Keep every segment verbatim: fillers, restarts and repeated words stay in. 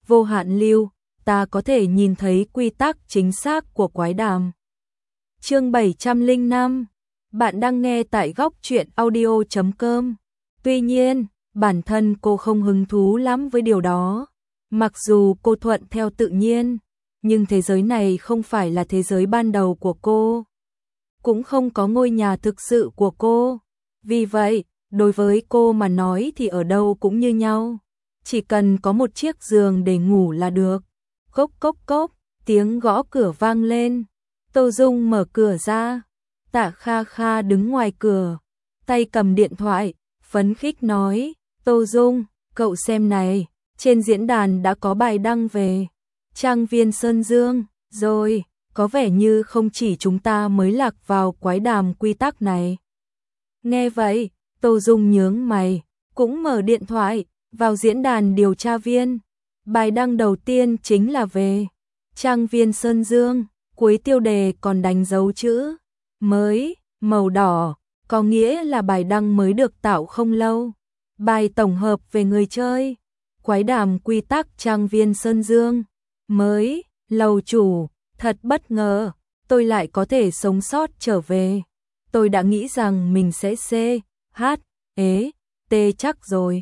vô hạn lưu, ta có thể nhìn thấy quy tắc chính xác của quái đàm. Chương bảy trăm lẻ năm, bạn đang nghe tại góc truyện audio chấm com. Tuy nhiên, bản thân cô không hứng thú lắm với điều đó. Mặc dù cô thuận theo tự nhiên, nhưng thế giới này không phải là thế giới ban đầu của cô. Cũng không có ngôi nhà thực sự của cô. Vì vậy, đối với cô mà nói thì ở đâu cũng như nhau. Chỉ cần có một chiếc giường để ngủ là được. Cốc cốc cốc, tiếng gõ cửa vang lên. Tô Dung mở cửa ra. Tạ Kha Kha đứng ngoài cửa, tay cầm điện thoại, phấn khích nói, Tô Dung, cậu xem này, trên diễn đàn đã có bài đăng về Trang viên Sơn Dương, rồi, có vẻ như không chỉ chúng ta mới lạc vào quái đàm quy tắc này. Nghe vậy, Tô Dung nhướng mày, cũng mở điện thoại, vào diễn đàn điều tra viên. Bài đăng đầu tiên chính là về Trang viên Sơn Dương, cuối tiêu đề còn đánh dấu chữ mới, màu đỏ, có nghĩa là bài đăng mới được tạo không lâu. Bài tổng hợp về người chơi, quái đàm quy tắc Trang viên Sơn Dương, mới, lầu chủ, thật bất ngờ, tôi lại có thể sống sót trở về. Tôi đã nghĩ rằng mình sẽ C, H, ế, T chắc rồi.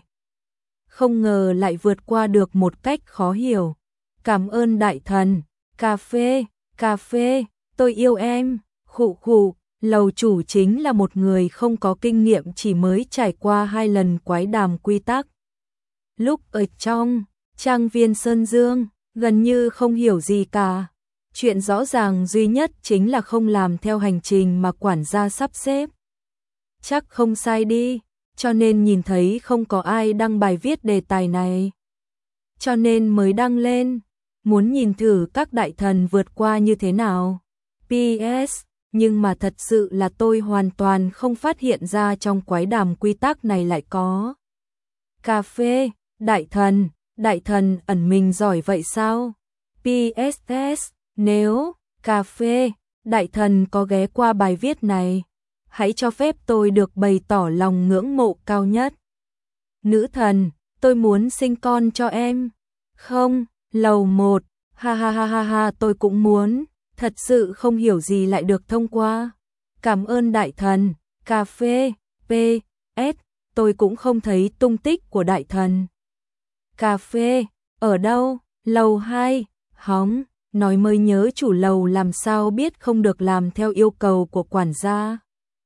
Không ngờ lại vượt qua được một cách khó hiểu. Cảm ơn đại thần, cà phê, cà phê, tôi yêu em, khụ khụ, lầu chủ chính là một người không có kinh nghiệm chỉ mới trải qua hai lần quái đàm quy tắc. Lúc ở trong Trang viên Sơn Dương, gần như không hiểu gì cả. Chuyện rõ ràng duy nhất chính là không làm theo hành trình mà quản gia sắp xếp. Chắc không sai đi, cho nên nhìn thấy không có ai đăng bài viết đề tài này. Cho nên mới đăng lên, muốn nhìn thử các đại thần vượt qua như thế nào. pê ét, nhưng mà thật sự là tôi hoàn toàn không phát hiện ra trong quái đàm quy tắc này lại có cà phê, đại thần, đại thần ẩn mình giỏi vậy sao? pê ét ét, nếu cà phê, đại thần có ghé qua bài viết này, hãy cho phép tôi được bày tỏ lòng ngưỡng mộ cao nhất. Nữ thần, tôi muốn sinh con cho em. Không, lầu một, ha ha ha ha ha, tôi cũng muốn, thật sự không hiểu gì lại được thông qua. Cảm ơn đại thần, cà phê, pê ét, tôi cũng không thấy tung tích của đại thần. Cà phê, ở đâu? Lầu hai, hóng, nói mới nhớ chủ lầu làm sao biết không được làm theo yêu cầu của quản gia.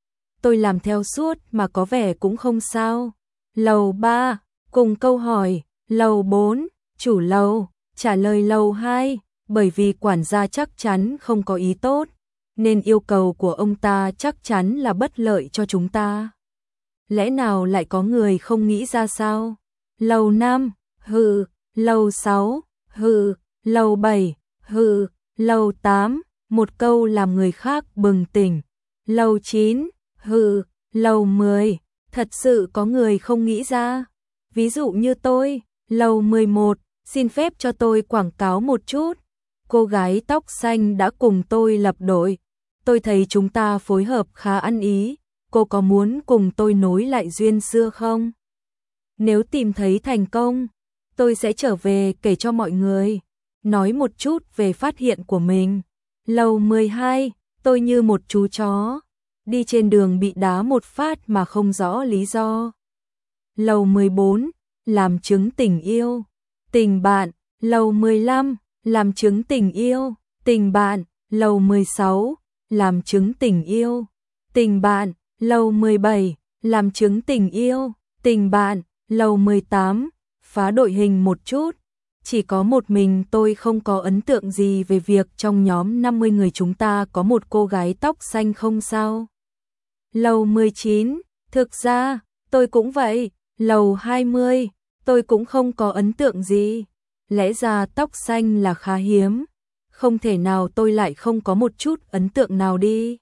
Tôi làm theo suốt mà có vẻ cũng không sao. Lầu ba, cùng câu hỏi. Lầu bốn, chủ lầu, trả lời lầu hai, bởi vì quản gia chắc chắn không có ý tốt, nên yêu cầu của ông ta chắc chắn là bất lợi cho chúng ta. Lẽ nào lại có người không nghĩ ra sao? Lầu năm, hừ, lầu sáu, hừ, lầu bảy, hừ, lầu tám, một câu làm người khác bừng tỉnh. Lầu chín, hừ, lầu mười, thật sự có người không nghĩ ra. Ví dụ như tôi, lầu mười một, xin phép cho tôi quảng cáo một chút. Cô gái tóc xanh đã cùng tôi lập đội. Tôi thấy chúng ta phối hợp khá ăn ý. Cô có muốn cùng tôi nối lại duyên xưa không? Nếu tìm thấy thành công, tôi sẽ trở về kể cho mọi người, nói một chút về phát hiện của mình. Lầu mười hai, tôi như một chú chó, đi trên đường bị đá một phát mà không rõ lý do. Lầu mười bốn, làm chứng tình yêu, tình bạn. Lầu mười lăm, làm chứng tình yêu, tình bạn. Lầu mười sáu, làm chứng tình yêu, tình bạn. Lầu mười bảy, làm chứng tình yêu, tình bạn. Lầu mười tám, phá đội hình một chút. Chỉ có một mình tôi không có ấn tượng gì về việc trong nhóm năm mươi người chúng ta có một cô gái tóc xanh không sao. Lầu mười chín, thực ra, tôi cũng vậy. Lầu hai mươi, tôi cũng không có ấn tượng gì. Lẽ ra tóc xanh là khá hiếm. Không thể nào tôi lại không có một chút ấn tượng nào đi.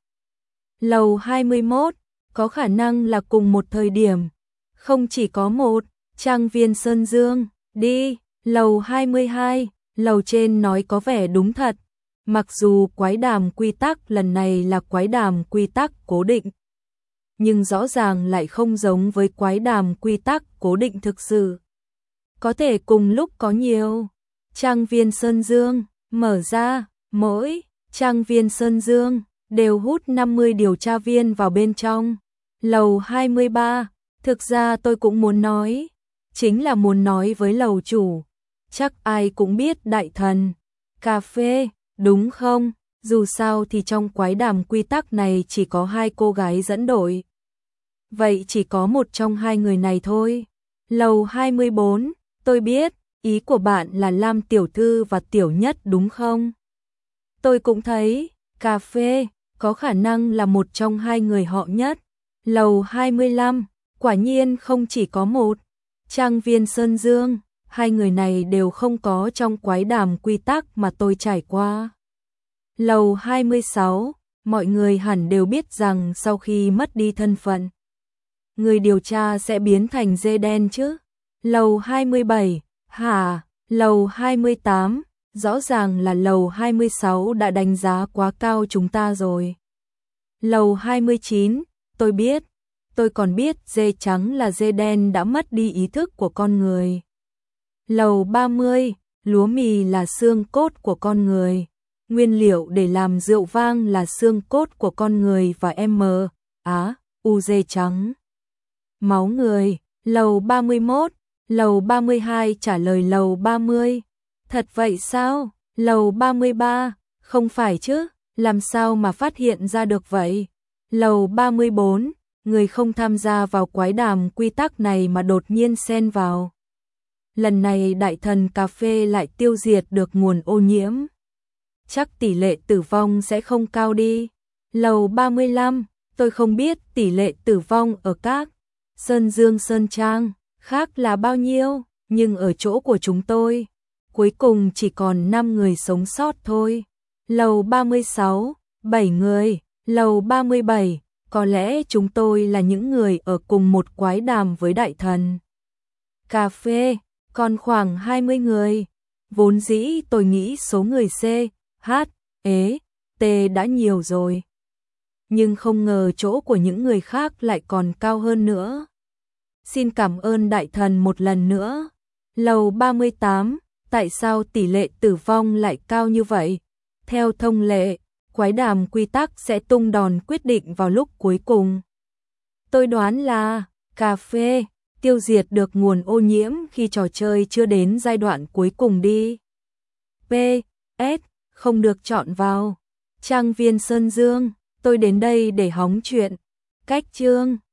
Lầu hai mươi mốt, có khả năng là cùng một thời điểm. Không chỉ có một, Trang viên Sơn Dương, đi. Lầu hai mươi hai, lầu trên nói có vẻ đúng thật. Mặc dù quái đàm quy tắc lần này là quái đàm quy tắc cố định, nhưng rõ ràng lại không giống với quái đàm quy tắc cố định thực sự. Có thể cùng lúc có nhiều Trang viên Sơn Dương, mở ra, mỗi trang viên Sơn Dương đều hút năm mươi điều tra viên vào bên trong. Lầu hai mươi ba, thực ra tôi cũng muốn nói, chính là muốn nói với lầu chủ, chắc ai cũng biết đại thần cà phê, đúng không? Dù sao thì trong quái đàm quy tắc này chỉ có hai cô gái dẫn đội. Vậy chỉ có một trong hai người này thôi. Lầu hai mươi bốn, tôi biết, ý của bạn là Lam tiểu thư và Tiểu Nhất đúng không? Tôi cũng thấy, cà phê, có khả năng là một trong hai người họ Nhất. Lầu hai mươi lăm, quả nhiên không chỉ có một. Trang viên Sơn Dương, hai người này đều không có trong quái đàm quy tắc mà tôi trải qua. Lầu hai mươi sáu, mọi người hẳn đều biết rằng sau khi mất đi thân phận, người điều tra sẽ biến thành dê đen chứ. Lầu hai mươi bảy, hả? Lầu hai mươi tám, rõ ràng là lầu hai mươi sáu đã đánh giá quá cao chúng ta rồi. Lầu hai mươi chín, tôi biết, tôi còn biết dê trắng là dê đen đã mất đi ý thức của con người. Lầu ba mươi, lúa mì là xương cốt của con người. Nguyên liệu để làm rượu vang là xương cốt của con người và M, Á, U dê trắng. Máu người, lầu ba mươi mốt, lầu ba mươi hai trả lời lầu ba mươi. Thật vậy sao? Lầu ba mươi ba, không phải chứ, làm sao mà phát hiện ra được vậy? Lầu ba mươi bốn, người không tham gia vào quái đàm quy tắc này mà đột nhiên xen vào. Lần này đại thần cà phê lại tiêu diệt được nguồn ô nhiễm. Chắc tỷ lệ tử vong sẽ không cao đi. Lầu ba mươi lăm, tôi không biết tỷ lệ tử vong ở các Sơn Dương Sơn Trang khác là bao nhiêu, nhưng ở chỗ của chúng tôi, cuối cùng chỉ còn năm người sống sót thôi. Lầu ba mươi sáu, bảy người. Lầu ba mươi bảy, có lẽ chúng tôi là những người ở cùng một quái đàm với đại thần cà phê, còn khoảng hai mươi người. Vốn dĩ tôi nghĩ số người C, H, E, T đã nhiều rồi, nhưng không ngờ chỗ của những người khác lại còn cao hơn nữa. Xin cảm ơn đại thần một lần nữa. Lầu ba mươi tám, tại sao tỷ lệ tử vong lại cao như vậy? Theo thông lệ, quái đàm quy tắc sẽ tung đòn quyết định vào lúc cuối cùng. Tôi đoán là cà phê tiêu diệt được nguồn ô nhiễm khi trò chơi chưa đến giai đoạn cuối cùng đi. P S không được chọn vào. Trang viên Sơn Dương, tôi đến đây để hóng chuyện. Cách chương